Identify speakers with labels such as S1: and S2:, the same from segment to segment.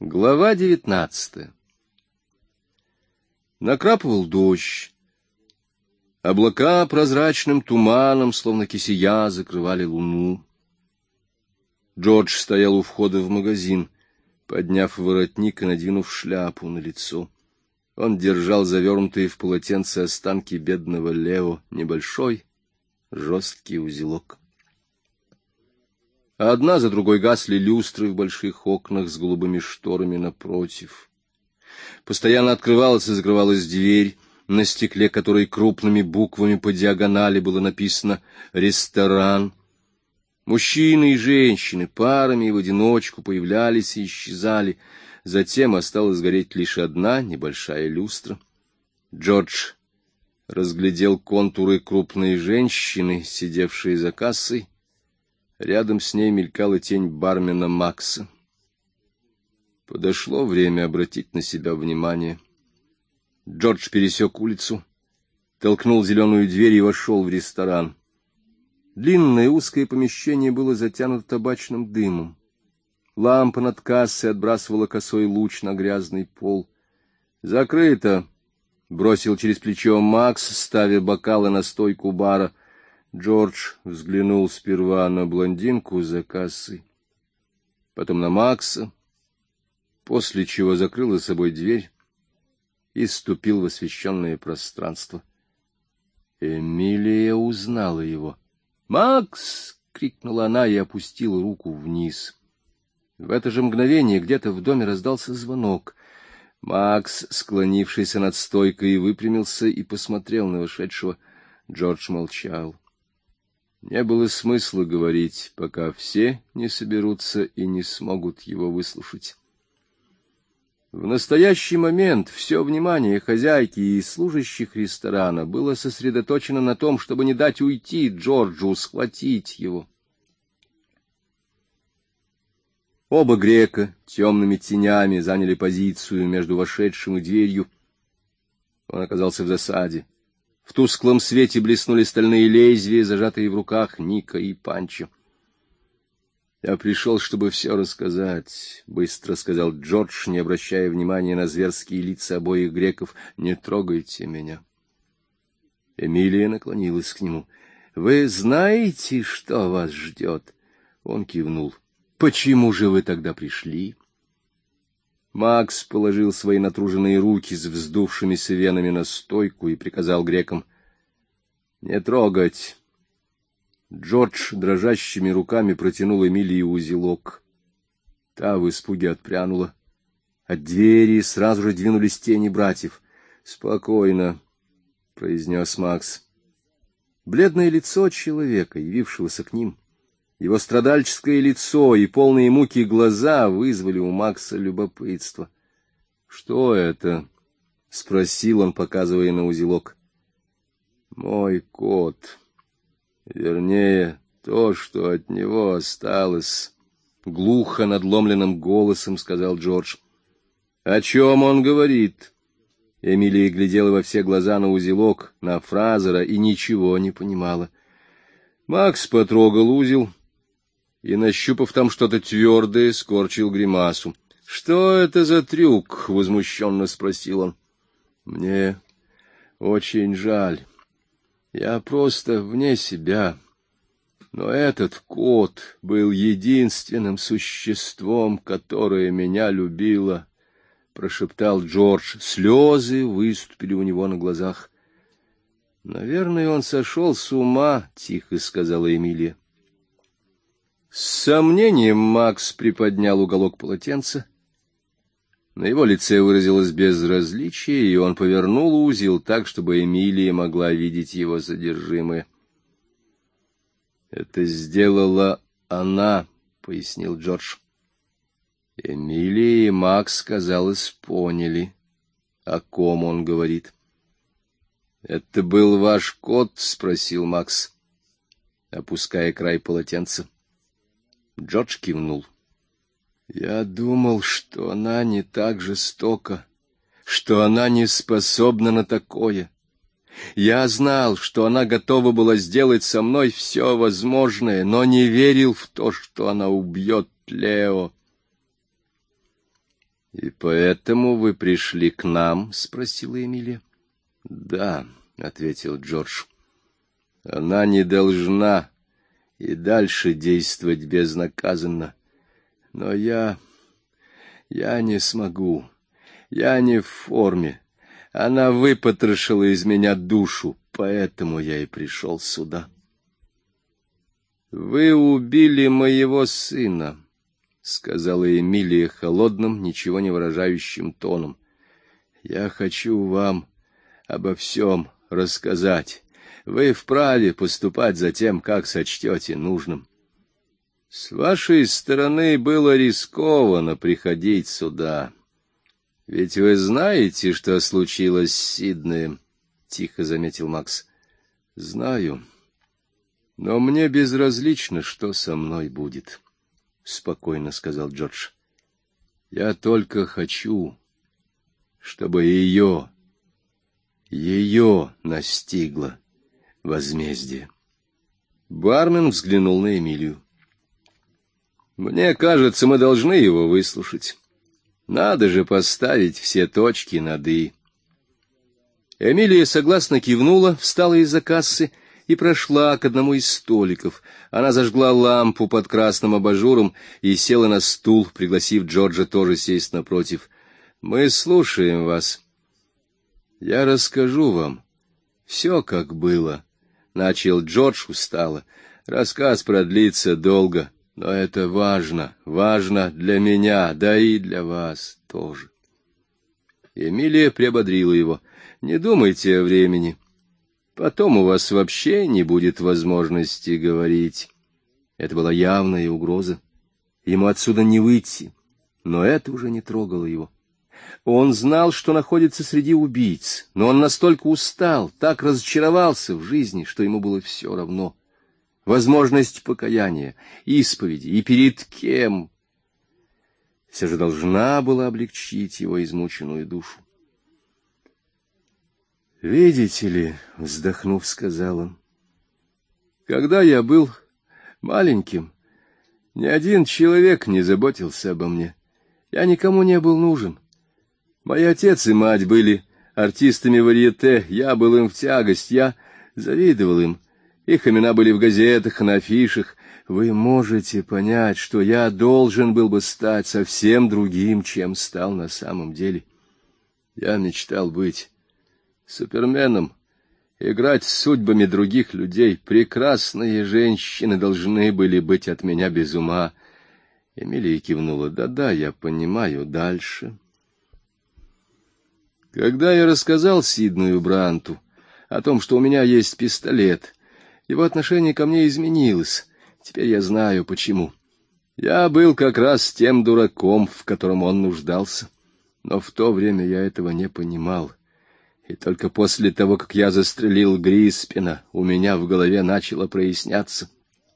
S1: Глава 19. Накрапывал дождь. Облака прозрачным туманом, словно кисея, закрывали луну. Джордж стоял у входа в магазин, подняв воротник и надвинув шляпу на лицо. Он держал завернутые в полотенце останки бедного Лео, небольшой, жесткий узелок. А одна за другой гасли люстры в больших окнах с голубыми шторами напротив. Постоянно открывалась и закрывалась дверь, на стекле которой крупными буквами по диагонали было написано «Ресторан». Мужчины и женщины парами и в одиночку появлялись и исчезали. Затем осталась гореть лишь одна небольшая люстра. Джордж разглядел контуры крупной женщины, сидевшей за кассой. Рядом с ней мелькала тень бармена Макса. Подошло время обратить на себя внимание. Джордж пересек улицу, толкнул зеленую дверь и вошел в ресторан. Длинное узкое помещение было затянуто табачным дымом. Лампа над кассой отбрасывала косой луч на грязный пол. «Закрыто!» — бросил через плечо Макс, ставя бокалы на стойку бара. Джордж взглянул сперва на блондинку за кассой, потом на Макса, после чего закрыл за собой дверь и ступил в освещенное пространство. Эмилия узнала его. «Макс!» — крикнула она и опустила руку вниз. В это же мгновение где-то в доме раздался звонок. Макс, склонившийся над стойкой, выпрямился и посмотрел на вошедшего. Джордж молчал. Не было смысла говорить, пока все не соберутся и не смогут его выслушать. В настоящий момент все внимание хозяйки и служащих ресторана было сосредоточено на том, чтобы не дать уйти Джорджу, схватить его. Оба грека темными тенями заняли позицию между вошедшим и дверью. Он оказался в засаде. В тусклом свете блеснули стальные лезвия, зажатые в руках Ника и Панчо. «Я пришел, чтобы все рассказать», — быстро сказал Джордж, не обращая внимания на зверские лица обоих греков. «Не трогайте меня». Эмилия наклонилась к нему. «Вы знаете, что вас ждет?» Он кивнул. «Почему же вы тогда пришли?» Макс положил свои натруженные руки с вздувшимися венами на стойку и приказал грекам не трогать. Джордж дрожащими руками протянул Эмилии узелок. Та в испуге отпрянула. От двери сразу же двинулись тени братьев. «Спокойно», — произнес Макс. Бледное лицо человека, явившегося к ним, его страдальческое лицо и полные муки глаза вызвали у Макса любопытство. «Что это?» — спросил он, показывая на узелок. «Мой кот. Вернее, то, что от него осталось», — глухо надломленным голосом сказал Джордж. «О чем он говорит?» Эмилия глядела во все глаза на узелок, на Фразера, и ничего не понимала. Макс потрогал узел и, нащупав там что-то твердое, скорчил гримасу. «Что это за трюк?» — возмущенно спросил он. «Мне очень жаль. Я просто вне себя. Но этот кот был единственным существом, которое меня любило», — прошептал Джордж. Слезы выступили у него на глазах. «Наверное, он сошел с ума», — тихо сказала Эмилия. С сомнением Макс приподнял уголок полотенца. На его лице выразилось безразличие, и он повернул узел так, чтобы Эмилия могла видеть его содержимое. «Это сделала она», — пояснил Джордж. Эмилия и Макс, казалось, поняли, о ком он говорит. «Это был ваш кот?» — спросил Макс, опуская край полотенца. Джордж кивнул. «Я думал, что она не так жестока, что она не способна на такое. Я знал, что она готова была сделать со мной все возможное, но не верил в то, что она убьет Лео». — И поэтому вы пришли к нам? — спросила Эмилия. — Да, — ответил Джордж. — Она не должна и дальше действовать безнаказанно. Но я не смогу. Я не в форме. Она выпотрошила из меня душу, поэтому я и пришел сюда. — Вы убили моего сына, — сказала Эмилия холодным, ничего не выражающим тоном. — Я хочу вам обо всем рассказать. Вы вправе поступать затем, как сочтете нужным. С вашей стороны было рискованно приходить сюда. Ведь вы знаете, что случилось с Сиднеем, — тихо заметил Макс. — Знаю. Но мне безразлично, что со мной будет, — спокойно сказал Джордж. Я только хочу, чтобы ее настигло возмездие. Бармен взглянул на Эмилию. — Мне кажется, мы должны его выслушать. Надо же поставить все точки над «и». Эмилия согласно кивнула, встала из-за кассы и прошла к одному из столиков. Она зажгла лампу под красным абажуром и села на стул, пригласив Джорджа тоже сесть напротив. — Мы слушаем вас. — Я расскажу вам все, как было, — начал Джордж устало. — Рассказ продлится долго, но это важно для меня, да и для вас тоже. Эмилия приободрила его. — Не думайте о времени. Потом у вас вообще не будет возможности говорить. Это была явная угроза. Ему отсюда не выйти, но это уже не трогало его. Он знал, что находится среди убийц, но он настолько устал, так разочаровался в жизни, что ему было все равно. Возможность покаяния, исповеди и перед кем все же должна была облегчить его измученную душу. «Видите ли, — вздохнув, сказал он, — когда я был маленьким, ни один человек не заботился обо мне. Я никому не был нужен. Мои отец и мать были артистами варьете, я был им в тягость, я завидовал им. Их имена были в газетах и на афишах. Вы можете понять, что я должен был бы стать совсем другим, чем стал на самом деле. Я мечтал быть суперменом, играть с судьбами других людей. Прекрасные женщины должны были быть от меня без ума. Эмилия кивнула. Да-да, я понимаю. Дальше. Когда я рассказал Сиднею Бранту о том, что у меня есть пистолет, его отношение ко мне изменилось. Теперь я знаю, почему. Я был как раз тем дураком, в котором он нуждался. Но в то время я этого не понимал. И только после того, как я застрелил Гриспина, у меня в голове начало проясняться.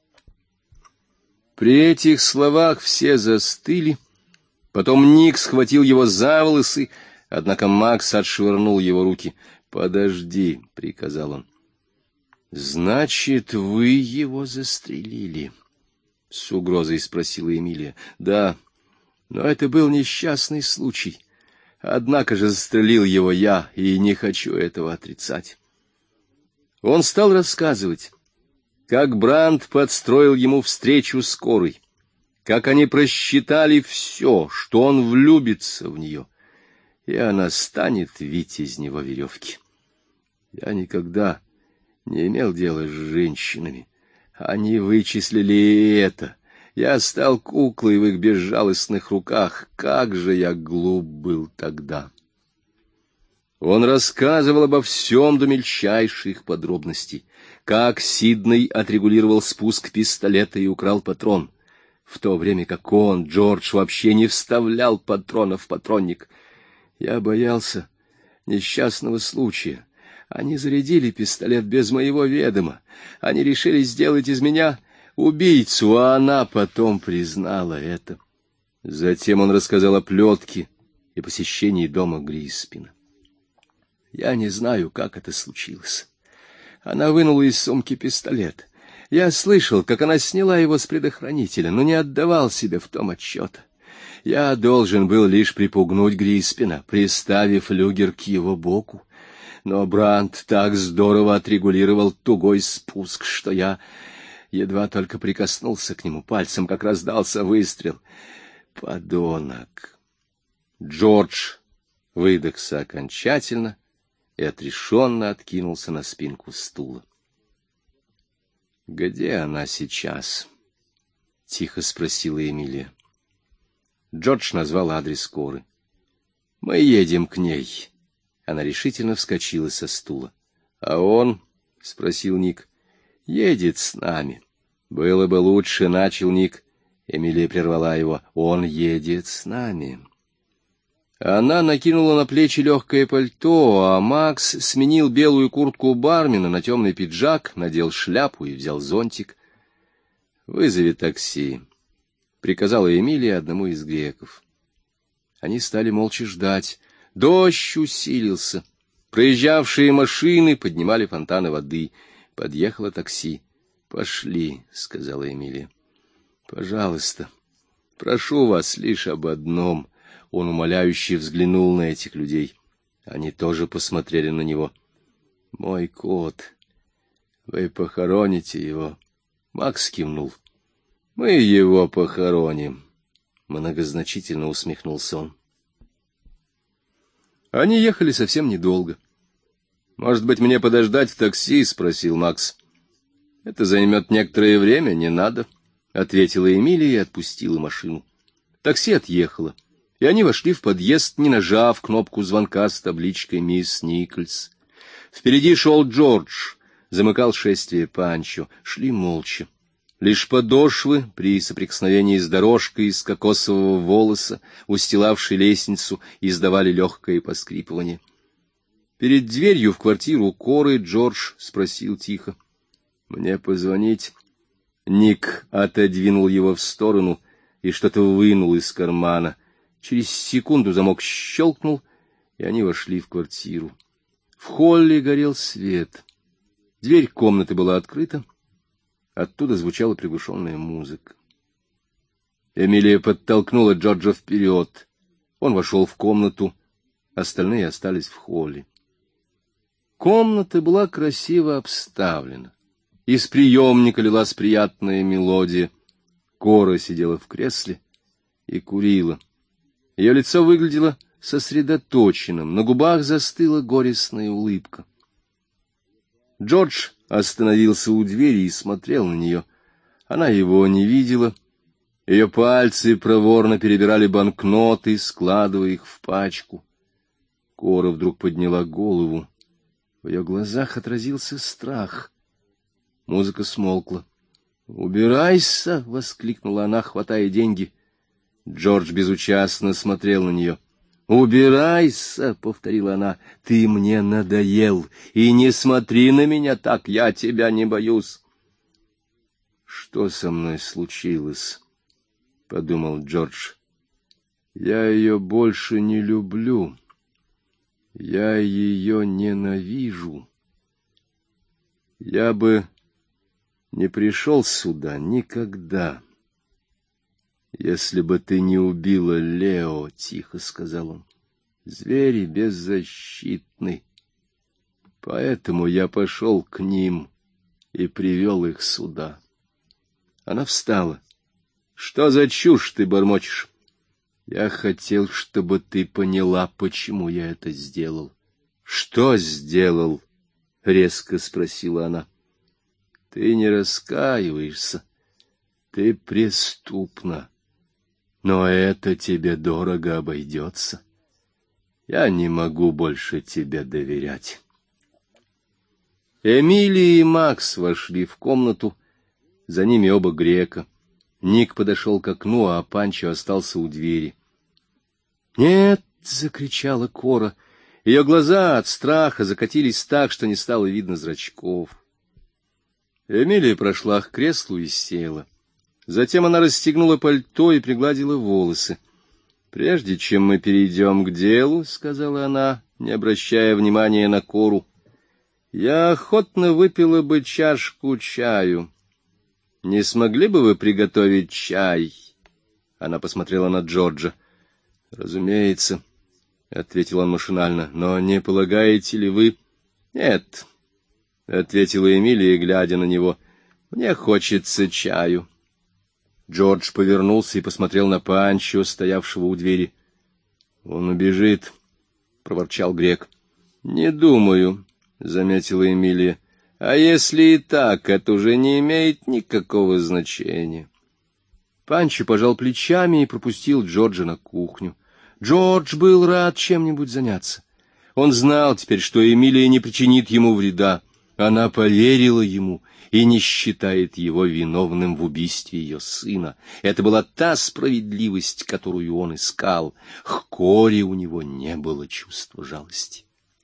S1: При этих словах все застыли. Потом Ник схватил его за волосы, однако Макс отшвырнул его руки. — Подожди, — приказал он. — Значит, вы его застрелили? — с угрозой спросила Эмилия. — Да, но это был несчастный случай. Однако же застрелил его я, и не хочу этого отрицать. Он стал рассказывать, как Брант подстроил ему встречу с Корой, как они просчитали все, что он влюбится в нее, и она станет вить из него веревки. Я никогда не имел дела с женщинами. Они вычислили и это. Я стал куклой в их безжалостных руках. Как же я глуп был тогда! Он рассказывал обо всем до мельчайших подробностей. Как Сидней отрегулировал спуск пистолета и украл патрон, в то время как он, Джордж, вообще не вставлял патрона в патронник. Я боялся несчастного случая. Они зарядили пистолет без моего ведома. Они решили сделать из меня убийцу, а она потом признала это. Затем он рассказал о плетке и посещении дома Гриспина. Я не знаю, как это случилось. Она вынула из сумки пистолет. Я слышал, как она сняла его с предохранителя, но не отдавал себе в том отчета. Я должен был лишь припугнуть Гриспина, приставив флюгер к его боку. Но Брандт так здорово отрегулировал тугой спуск, что я едва только прикоснулся к нему пальцем, как раздался выстрел. Подонок! Джордж выдохся окончательно и отрешенно откинулся на спинку стула. — Где она сейчас? — тихо спросила Эмилия. Джордж назвал адрес Коры. — Мы едем к ней. Она решительно вскочила со стула. — А он? — спросил Ник. — Едет с нами. — Было бы лучше, — начал Ник. Эмилия прервала его. — Он едет с нами. Она накинула на плечи легкое пальто, а Макс сменил белую куртку бармена на темный пиджак, надел шляпу и взял зонтик. — Вызови такси, — приказала Эмилия одному из греков. Они стали молча ждать. Дождь усилился. Проезжавшие машины поднимали фонтаны воды. Подъехало такси. — Пошли, — сказала Эмилия. — Пожалуйста, прошу вас лишь об одном. Он умоляюще взглянул на этих людей. Они тоже посмотрели на него. — Мой кот, вы похороните его? Макс кивнул. — Мы его похороним. Многозначительно усмехнулся он. Они ехали совсем недолго. — Может быть, мне подождать в такси? — спросил Макс. — Это займет некоторое время, не надо, — ответила Эмилия и отпустила машину. Такси отъехало, и они вошли в подъезд, не нажав кнопку звонка с табличкой «Мисс Никольс». Впереди шел Джордж, замыкал шествие Панчо, шли молча. Лишь подошвы при соприкосновении с дорожкой из кокосового волоса, устилавшей лестницу, издавали легкое поскрипывание. Перед дверью в квартиру Коры Джордж спросил тихо: — Мне позвонить? Ник отодвинул его в сторону и что-то вынул из кармана. Через секунду замок щелкнул, и они вошли в квартиру. В холле горел свет. Дверь комнаты была открыта. Оттуда звучала приглушенная музыка. Эмилия подтолкнула Джорджа вперед. Он вошел в комнату, остальные остались в холле. Комната была красиво обставлена. Из приемника лилась приятная мелодия. Кора сидела в кресле и курила. Ее лицо выглядело сосредоточенным, на губах застыла горестная улыбка. Джордж остановился у двери и смотрел на нее. Она его не видела. Ее пальцы проворно перебирали банкноты, складывая их в пачку. Кора вдруг подняла голову. В ее глазах отразился страх. Музыка смолкла. «Убирайся!» — воскликнула она, хватая деньги. Джордж безучастно смотрел на нее. «Убирайся!» — повторила она. «Ты мне надоел, и не смотри на меня так, я тебя не боюсь». «Что со мной случилось?» — подумал Джордж. «Я ее больше не люблю. Я ее ненавижу. Я бы не пришел сюда никогда, если бы ты не убила Лео, — тихо сказал он. Звери беззащитны. Поэтому я пошел к ним и привел их сюда. Она встала. Что за чушь ты бормочешь? Я хотел, чтобы ты поняла, почему я это сделал. Что сделал? — резко спросила она. Ты не раскаиваешься. Ты преступна. Но это тебе дорого обойдется. Я не могу больше тебе доверять. Эмилия и Макс вошли в комнату. За ними оба грека. Ник подошел к окну, а Панчо остался у двери. «Нет!» — закричала Кора. Ее глаза от страха закатились так, что не стало видно зрачков. Эмилия прошла к креслу и села. Затем она расстегнула пальто и пригладила волосы. — Прежде чем мы перейдем к делу, — сказала она, не обращая внимания на Кору, — я охотно выпила бы чашку чаю. Не смогли бы вы приготовить чай? Она посмотрела на Джорджа. — Разумеется, — ответил он машинально, — но не полагаете ли вы... — Нет, — ответила Эмилия, глядя на него, — мне хочется чаю. Джордж повернулся и посмотрел на Панчо, стоявшего у двери. — Он убежит, — проворчал грек. — Не думаю, — заметила Эмилия. — А если и так, это уже не имеет никакого значения. Панчо пожал плечами и пропустил Джорджа на кухню. Джордж был рад чем-нибудь заняться. Он знал теперь, что Эмилия не причинит ему вреда. Она поверила ему и не считает его виновным в убийстве ее сына. Это была та справедливость, которую он искал. К Коре у него не было чувства жалости.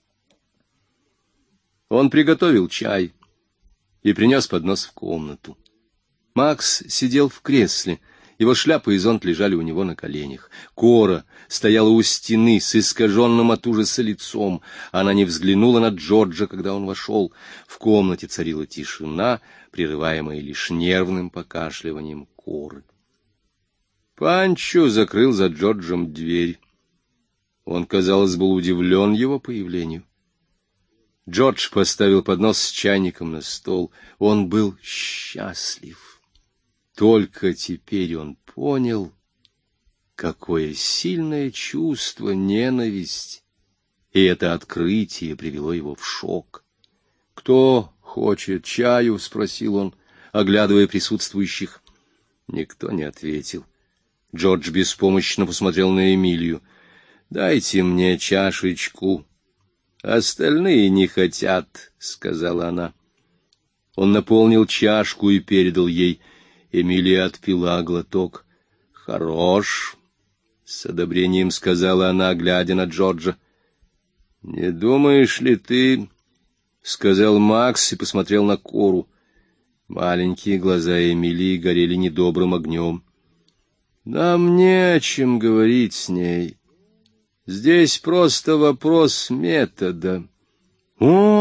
S1: Он приготовил чай и принес поднос в комнату. Макс сидел в кресле. Его шляпа и зонт лежали у него на коленях. Кора стояла у стены с искаженным от ужаса лицом. Она не взглянула на Джорджа, когда он вошел. В комнате царила тишина, прерываемая лишь нервным покашливанием Коры. Панчо закрыл за Джорджем дверь. Он, казалось, был удивлен его появлению. Джордж поставил поднос с чайником на стол. Он был счастлив. Только теперь он понял, какое сильное чувство ненависть, и это открытие привело его в шок. — Кто хочет чаю? — спросил он, оглядывая присутствующих. Никто не ответил. Джордж беспомощно посмотрел на Эмилию. — Дайте мне чашечку. — Остальные не хотят, — сказала она. Он наполнил чашку и передал ей. Эмилия отпила глоток. — Хорош, — с одобрением сказала она, глядя на Джорджа. — Не думаешь ли ты, — сказал Макс и посмотрел на Кору. Маленькие глаза Эмилии горели недобрым огнем. — Нам не о чем говорить с ней. Здесь просто вопрос метода. —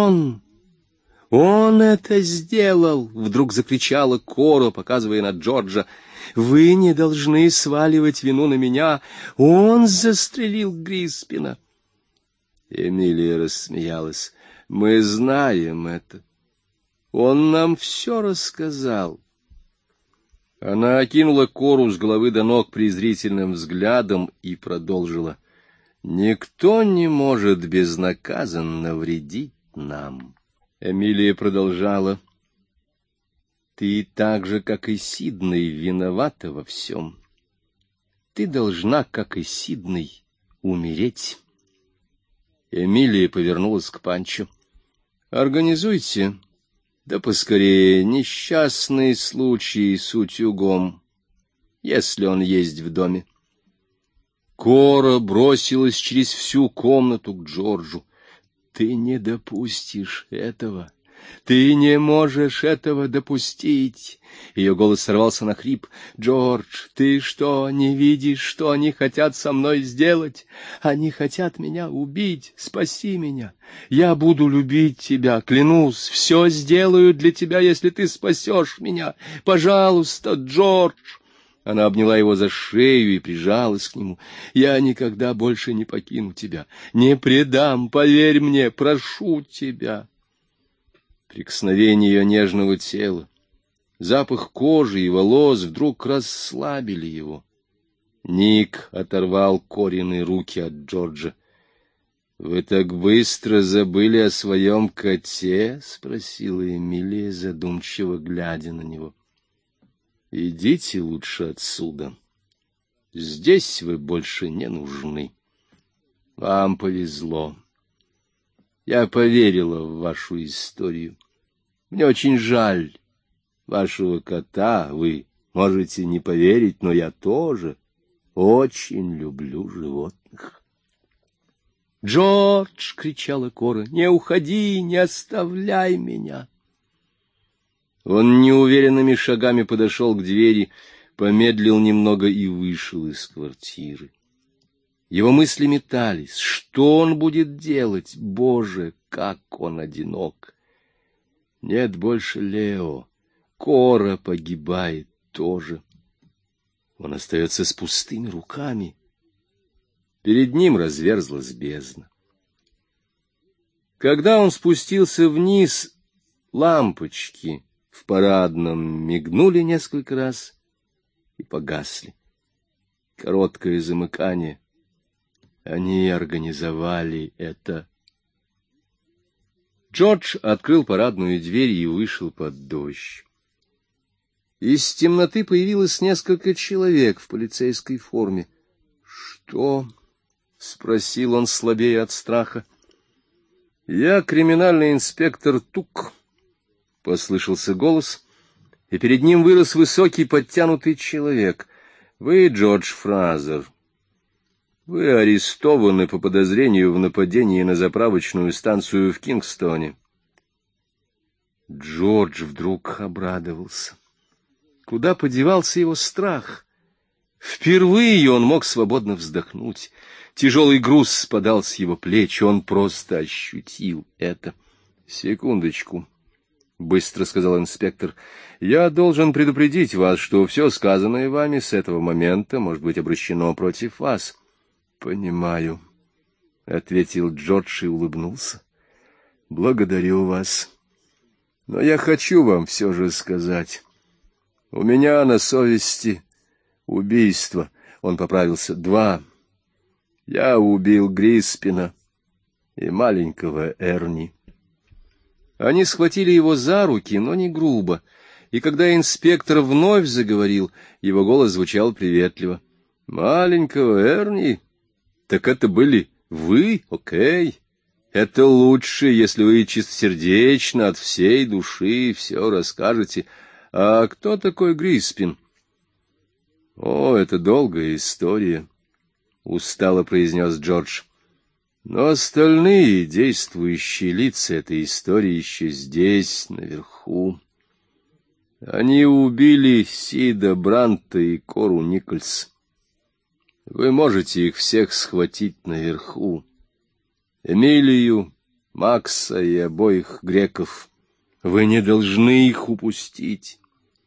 S1: Он это сделал! — вдруг закричала Кора, показывая на Джорджа. — Вы не должны сваливать вину на меня. Он застрелил Гриспина. Эмилия рассмеялась. — Мы знаем это. Он нам все рассказал. Она окинула Кору с головы до ног презрительным взглядом и продолжила. — Никто не может безнаказанно вредить нам. Эмилия продолжала. — Ты так же, как и Сидней, виновата во всем. Ты должна, как и Сидней, умереть. Эмилия повернулась к Панчо. — Организуйте, да поскорее, несчастный случай с утюгом, если он есть в доме. Кора бросилась через всю комнату к Джорджу. Ты не допустишь этого. Ты не можешь этого допустить. Ее голос сорвался на хрип. Джордж, ты что, не видишь, что они хотят со мной сделать? Они хотят меня убить. Спаси меня. Я буду любить тебя, клянусь. Все сделаю для тебя, если ты спасешь меня. Пожалуйста, Джордж. Она обняла его за шею и прижалась к нему. «Я никогда больше не покину тебя, не предам, поверь мне, прошу тебя». Прикосновение ее нежного тела, запах кожи и волос вдруг расслабили его. Ник оторвал Корины руки от Джорджа. — Вы так быстро забыли о своем коте? — спросила Эмилия, задумчиво глядя на него. Идите лучше отсюда. Здесь вы больше не нужны. Вам повезло. Я поверила в вашу историю. Мне очень жаль вашего кота. Вы можете не поверить, но я тоже очень люблю животных. «Джордж!» — кричала Кора. «Не уходи, не оставляй меня!» Он неуверенными шагами подошел к двери, помедлил немного и вышел из квартиры. Его мысли метались. Что он будет делать? Боже, как он одинок! Нет больше Лео. Кора погибает тоже. он остается с пустыми руками. Перед ним разверзлась бездна. Когда он спустился вниз, лампочки в парадном мигнули несколько раз и погасли. Короткое замыкание. Они организовали это. Джордж открыл парадную дверь и вышел под дождь. Из темноты появилось несколько человек в полицейской форме. «Что?» — спросил он, слабея от страха. «Я криминальный инспектор Тук», — послышался голос, и перед ним вырос высокий подтянутый человек. «Вы Джордж Фразер. Вы арестованы по подозрению в нападении на заправочную станцию в Кингстоне». Джордж вдруг обрадовался. Куда подевался его страх? Впервые он мог свободно вздохнуть. Тяжелый груз спадал с его плеч, он просто ощутил это. — Секундочку, — быстро сказал инспектор. — Я должен предупредить вас, что все сказанное вами с этого момента может быть обращено против вас. — Понимаю, — ответил Джордж и улыбнулся. — Благодарю вас. Но я хочу вам все же сказать. У меня на совести убийство. Он поправился. 2. Я убил Гриспина и маленького Эрни. Они схватили его за руки, но не грубо, и когда инспектор вновь заговорил, его голос звучал приветливо. — Маленького Эрни? Так это были вы? Окей. Это лучше, если вы чистосердечно от всей души все расскажете. А кто такой Гриспин? — О, это долгая история, — устало произнес Джордж. Но остальные действующие лица этой истории еще здесь, наверху. Они убили Сида Бранта и Кору Никольс. Вы можете их всех схватить наверху. Эмилию, Макса и обоих греков. Вы не должны их упустить.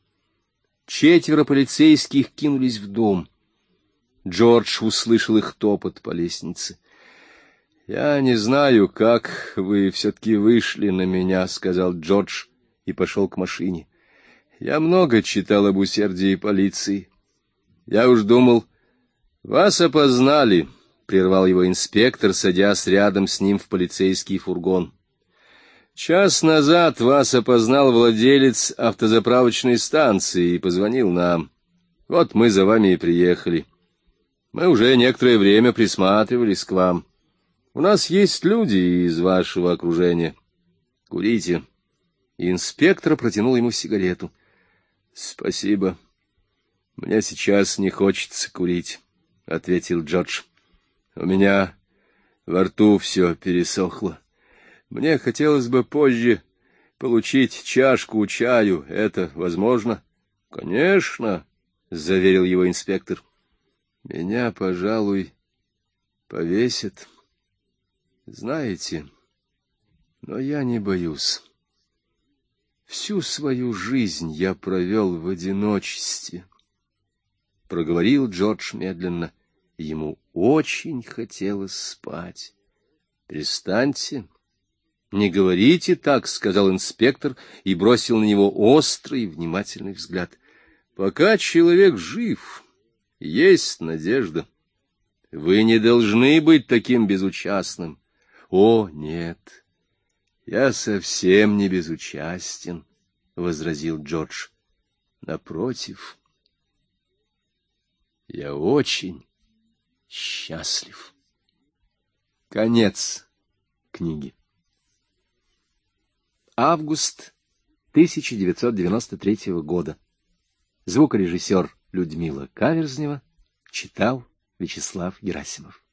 S1: 4 полицейских кинулись в дом. Джордж услышал их топот по лестнице. — Я не знаю, как вы все-таки вышли на меня, — сказал Джордж и пошел к машине. — Я много читал об усердии полиции. Я уж думал... — Вас опознали, — прервал его инспектор, садясь рядом с ним в полицейский фургон. Час назад вас опознал владелец автозаправочной станции и позвонил нам. Вот мы за вами и приехали. Мы уже некоторое время присматривались к вам. У нас есть люди из вашего окружения. Курите. Инспектор протянул ему сигарету. — Спасибо. Мне сейчас не хочется курить, — ответил Джордж. У меня во рту все пересохло. Мне хотелось бы позже получить чашку чаю. Это возможно? — Конечно, — заверил его инспектор. — Меня, пожалуй, повесят. Знаете, но я не боюсь. Всю свою жизнь я провел в одиночестве. Проговорил Джордж медленно. Ему очень хотелось спать. — Перестаньте. — Не говорите так, — сказал инспектор и бросил на него острый, внимательный взгляд. — Пока человек жив, есть надежда. Вы не должны быть таким безучастным. — О, нет, я совсем не безучастен, — возразил Джордж. — Напротив, я очень счастлив. Конец книги. Август 1993 года. Звукорежиссер Людмила Каверзнева читал Вячеслав Герасимов.